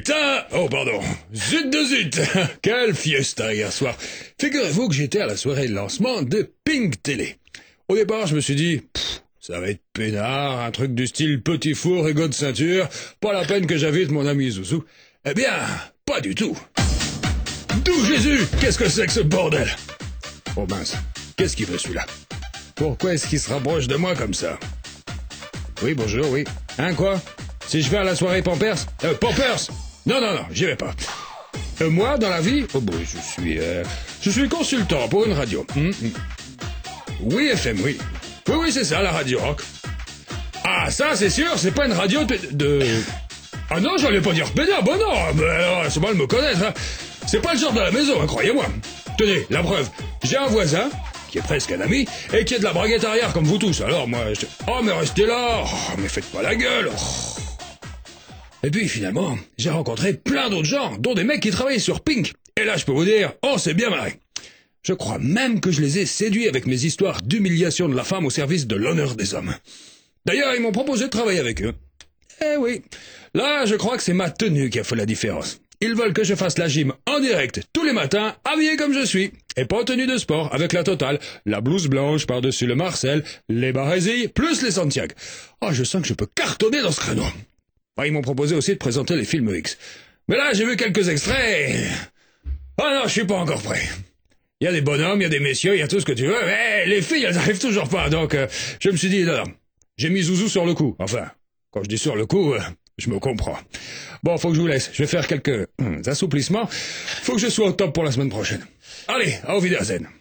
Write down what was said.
putain! Oh, pardon. Zut de zut! Quelle fiesta hier soir. Figurez-vous que j'étais à la soirée de lancement de Pink Télé. Au départ, je me suis dit, ça va être peinard, un truc du style petit four et de ceinture, pas la peine que j'invite mon ami Zouzou. Eh bien, pas du tout. D'où Jésus? Qu'est-ce que c'est que ce bordel? Oh mince, qu'est-ce qu'il veut celui-là? Pourquoi est-ce qu'il se rapproche de moi comme ça? Oui, bonjour, oui. Hein, quoi? Si je vais à la soirée Pampers? Pampers! Non, j'y vais pas. Moi, dans la vie, oh bon, je suis consultant pour une radio. Oui, FM, oui. Oui, c'est ça, la radio rock. Ah, ça, c'est sûr, c'est pas une radio de... Ah non, j'allais pas dire pédard, bon non, mais alors, c'est mal me connaître, hein. C'est pas le genre de la maison, hein, croyez-moi. Tenez, la preuve, j'ai un voisin, qui est presque un ami, et qui est de la braguette arrière comme vous tous, alors moi, je... Oh, mais restez là, oh, mais faites pas la gueule, oh. Et puis, finalement, j'ai rencontré plein d'autres gens, dont des mecs qui travaillaient sur Pink, et là, je peux vous dire, oh, c'est bien marré. Je crois même que je les ai séduits avec mes histoires d'humiliation de la femme au service de l'honneur des hommes. D'ailleurs, ils m'ont proposé de travailler avec eux. Eh oui, là, je crois que c'est ma tenue qui a fait la différence. Ils veulent que je fasse la gym en direct tous les matins, habillé comme je suis, et pas en tenue de sport, avec la totale, la blouse blanche par-dessus le Marcel, les barésilles, plus les Santiago. Oh, je sens que je peux cartonner dans ce créneau. Ah, ils m'ont proposé aussi de présenter les films X. Mais là, j'ai vu quelques extraits. Ah non, je suis pas encore prêt. Il y a des bonhommes, il y a des messieurs, il y a tout ce que tu veux, mais les filles, elles arrivent toujours pas, donc je me suis dit, non, j'ai mis Zouzou sur le coup. Enfin, quand je dis sur le coup, je me comprends. Bon, faut que je vous laisse, je vais faire quelques assouplissements. Faut que je sois au top pour la semaine prochaine. Allez, auf Wiedersehen.